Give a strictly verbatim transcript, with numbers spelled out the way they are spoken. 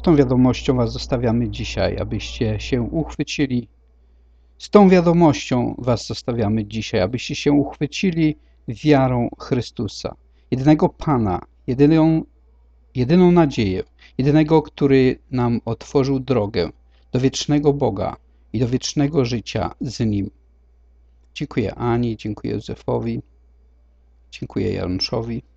tą wiadomością was zostawiamy dzisiaj, abyście się uchwycili. Z tą wiadomością was zostawiamy dzisiaj, abyście się uchwycili wiarą Chrystusa, jedynego Pana, jedyną, jedyną nadzieję, jedynego, który nam otworzył drogę do wiecznego Boga i do wiecznego życia z Nim. Dziękuję Ani, dziękuję Józefowi, dziękuję Januszowi.